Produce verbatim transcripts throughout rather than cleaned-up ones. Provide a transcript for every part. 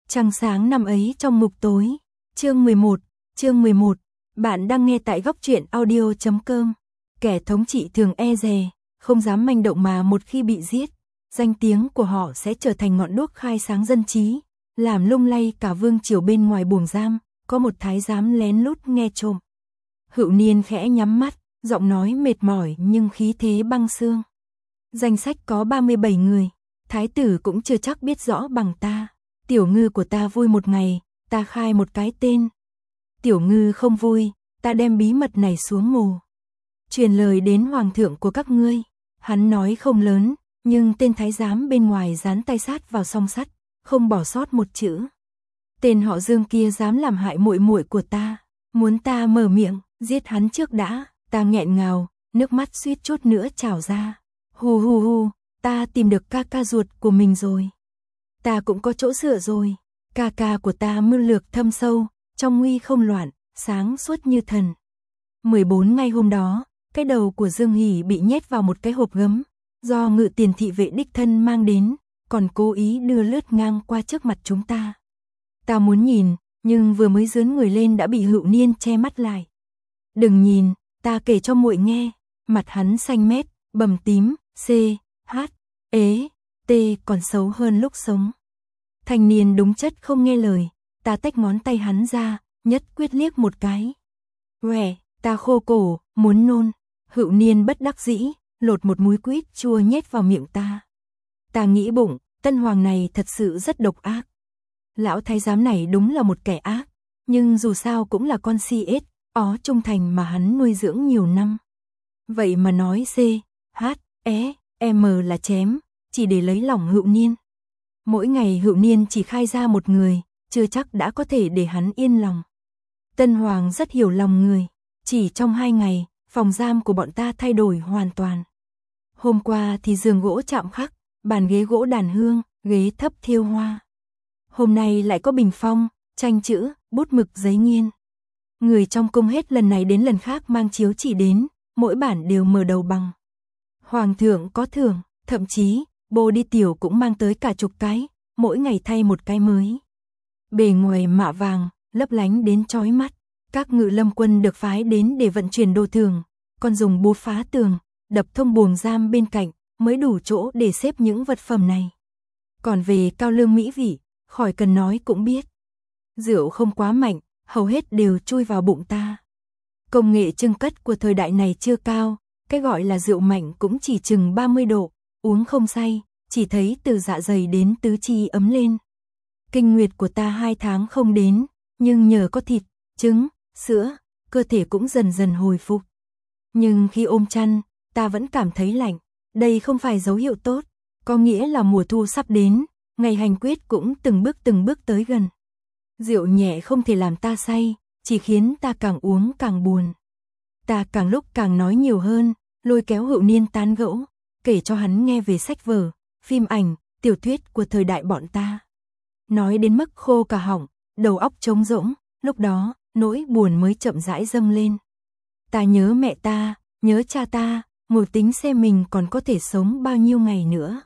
Trăng sáng năm ấy trong ngục tối. Chương mười một, chương mười một. Bạn đang nghe tại góc truyện audio chấm com. Kẻ thống trị thường e dè, không dám manh động mà một khi bị giết, danh tiếng của họ sẽ trở thành ngọn đuốc khai sáng dân trí, làm lung lay cả vương triều bên ngoài buồng giam. Có một thái giám lén lút nghe trộm. Hựu Niên khẽ nhắm mắt, giọng nói mệt mỏi nhưng khí thế băng xương. Danh sách có ba mươi bảy người, thái tử cũng chưa chắc biết rõ bằng ta. Tiểu Ngư của ta vui một ngày, ta khai một cái tên. Tiểu Ngư không vui, ta đem bí mật này xuống mồ. Truyền lời đến hoàng thượng của các ngươi. Hắn nói không lớn, nhưng tên thái giám bên ngoài dán tay sát vào song sắt, không bỏ sót một chữ. Tên họ Dương kia dám làm hại muội muội của ta, muốn ta mở miệng, giết hắn trước đã. Ta nghẹn ngào, nước mắt suýt chút nữa trào ra. Hù hù hù, ta tìm được ca ca ruột của mình rồi. Ta cũng có chỗ dựa rồi. Ca ca của ta mưu lược thâm sâu, trong nguy không loạn, sáng suốt như thần. mười bốn ngày hôm đó, cái đầu của Dương Hỷ bị nhét vào một cái hộp gấm, do Ngự Tiền thị vệ đích thân mang đến, còn cố ý đưa lướt ngang qua trước mặt chúng ta. Ta muốn nhìn, nhưng vừa mới dướn người lên đã bị Hựu Niên che mắt lại. Đừng nhìn, ta kể cho muội nghe. Mặt hắn xanh mét, bầm tím, C, H, ế, T còn xấu hơn lúc sống. Thanh niên đúng chất không nghe lời, ta tách ngón tay hắn ra, nhất quyết liếc một cái. Quẻ, ta khô cổ, muốn nôn. Hựu Niên bất đắc dĩ, lột một múi quýt chua nhét vào miệng ta. Ta nghĩ bụng, tân hoàng này thật sự rất độc ác. Lão thái giám này đúng là một kẻ ác, nhưng dù sao cũng là con si ết, ó trung thành mà hắn nuôi dưỡng nhiều năm. Vậy mà nói C, H, E, M là chém, chỉ để lấy lòng Hựu Niên. Mỗi ngày Hựu Niên chỉ khai ra một người, chưa chắc đã có thể để hắn yên lòng. Tân hoàng rất hiểu lòng người, chỉ trong hai ngày, phòng giam của bọn ta thay đổi hoàn toàn. Hôm qua thì giường gỗ chạm khắc, bàn ghế gỗ đàn hương, ghế thấp thiêu hoa. Hôm nay lại có bình phong, tranh chữ, bút mực giấy nghiên. Người trong cung hết lần này đến lần khác mang chiếu chỉ đến, mỗi bản đều mở đầu bằng. Hoàng thượng có thưởng, thậm chí, bồ đi tiểu cũng mang tới cả chục cái, mỗi ngày thay một cái mới. Bề ngoài mạ vàng, lấp lánh đến chói mắt. Các ngự lâm quân được phái đến để vận chuyển đồ thường, còn dùng búa phá tường, đập thông buồng giam bên cạnh, mới đủ chỗ để xếp những vật phẩm này. Còn về cao lương mỹ vị, khỏi cần nói cũng biết. Rượu không quá mạnh, hầu hết đều chui vào bụng ta. Công nghệ chưng cất của thời đại này chưa cao, cái gọi là rượu mạnh cũng chỉ chừng ba mươi độ, uống không say, chỉ thấy từ dạ dày đến tứ chi ấm lên. Kinh nguyệt của ta hai tháng không đến, nhưng nhờ có thịt, trứng, sữa, cơ thể cũng dần dần hồi phục. Nhưng khi ôm chăn, ta vẫn cảm thấy lạnh, đây không phải dấu hiệu tốt, có nghĩa là mùa thu sắp đến, ngày hành quyết cũng từng bước từng bước tới gần. Rượu nhẹ không thể làm ta say, chỉ khiến ta càng uống càng buồn. Ta càng lúc càng nói nhiều hơn, lôi kéo Hựu Niên tán gẫu, kể cho hắn nghe về sách vở, phim ảnh, tiểu thuyết của thời đại bọn ta. Nói đến mức khô cả họng, đầu óc trống rỗng, lúc đó, nỗi buồn mới chậm rãi dâng lên. Ta nhớ mẹ ta, nhớ cha ta, ngồi tính xem mình còn có thể sống bao nhiêu ngày nữa.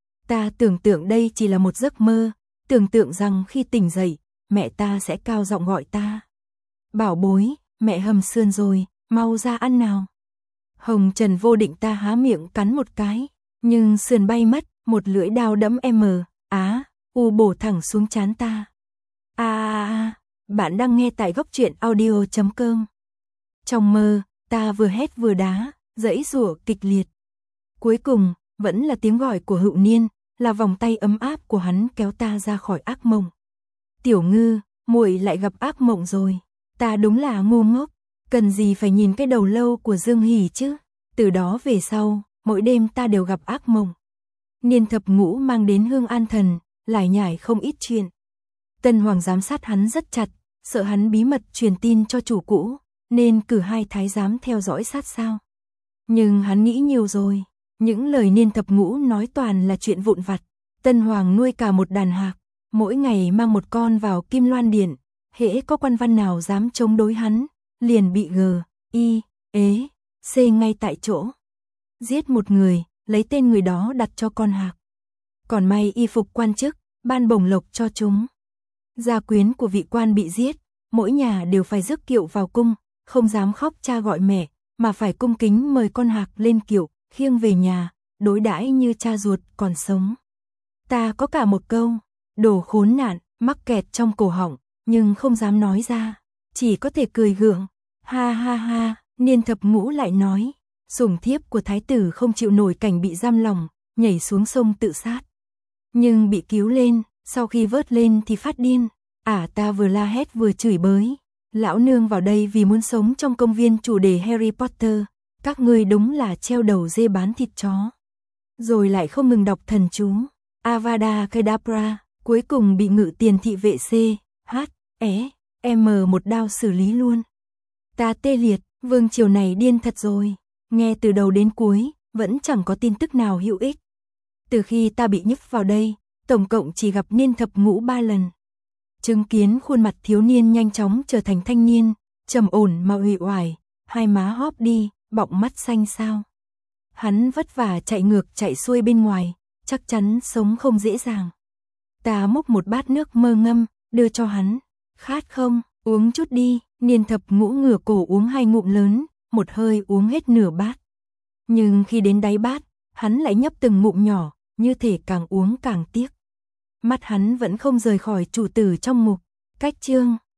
Ta tưởng tượng đây chỉ là một giấc mơ, tưởng tượng rằng khi tỉnh dậy, mẹ ta sẽ cao giọng gọi ta. Bảo bối, mẹ hầm sườn rồi, mau ra ăn nào. Hồng Trần vô định ta há miệng cắn một cái, nhưng sườn bay mất, một lưỡi dao đẫm M, á, u bổ thẳng xuống trán ta. À, à, à, bạn đang nghe tại góc truyện audio chấm com. Trong mơ, ta vừa hét vừa đá, giãy giụa kịch liệt. Cuối cùng, vẫn là tiếng gọi của Hựu Niên, là vòng tay ấm áp của hắn kéo ta ra khỏi ác mộng. Tiểu Ngư, muội lại gặp ác mộng rồi. Ta đúng là ngu ngốc, cần gì phải nhìn cái đầu lâu của Dương Hỷ chứ. Từ đó về sau, mỗi đêm ta đều gặp ác mộng. Niên thập ngũ mang đến hương an thần, lải nhải không ít chuyện. Tân hoàng giám sát hắn rất chặt, sợ hắn bí mật truyền tin cho chủ cũ, nên cử hai thái giám theo dõi sát sao. Nhưng hắn nghĩ nhiều rồi, những lời Niên thập ngũ nói toàn là chuyện vụn vặt. Tân hoàng nuôi cả một đàn hạc, mỗi ngày mang một con vào Kim Loan Điện, hễ có quan văn nào dám chống đối hắn, liền bị G, I, ế, C ngay tại chỗ. Giết một người, lấy tên người đó đặt cho con hạc. Còn may y phục quan chức, ban bổng lộc cho chúng. Gia quyến của vị quan bị giết, mỗi nhà đều phải rước kiệu vào cung, không dám khóc cha gọi mẹ, mà phải cung kính mời con Hạc lên kiệu, khiêng về nhà, đối đãi như cha ruột còn sống. Ta có cả một câu, đồ khốn nạn, mắc kẹt trong cổ họng, nhưng không dám nói ra, chỉ có thể cười gượng. Ha ha ha, Niên Thập Ngũ lại nói, sủng thiếp của thái tử không chịu nổi cảnh bị giam lòng, nhảy xuống sông tự sát. Nhưng bị cứu lên, sau khi vớt lên thì phát điên. Ả ta vừa la hét vừa chửi bới. Lão nương vào đây vì muốn sống trong công viên chủ đề Harry Potter. Các ngươi đúng là treo đầu dê bán thịt chó. Rồi lại không ngừng đọc thần chú. Avada Kedavra, cuối cùng bị Ngự Tiền thị vệ C, H, E, M một đao xử lý luôn. Ta tê liệt, vương triều này điên thật rồi. Nghe từ đầu đến cuối, vẫn chẳng có tin tức nào hữu ích. Từ khi ta bị nhức vào đây, tổng cộng chỉ gặp Niên Thập Ngũ ba lần. Chứng kiến khuôn mặt thiếu niên nhanh chóng trở thành thanh niên, trầm ổn mà uể oải, hai má hóp đi, bọng mắt xanh xao. Hắn vất vả chạy ngược chạy xuôi bên ngoài, chắc chắn sống không dễ dàng. Ta múc một bát nước mơ ngâm, đưa cho hắn. Khát không, uống chút đi. Niên Thập Ngũ ngửa cổ uống hai ngụm lớn, một hơi uống hết nửa bát. Nhưng khi đến đáy bát, hắn lại nhấp từng ngụm nhỏ, như thể càng uống càng tiếc. Mắt hắn vẫn không rời khỏi chủ tử trong mục. Cách chương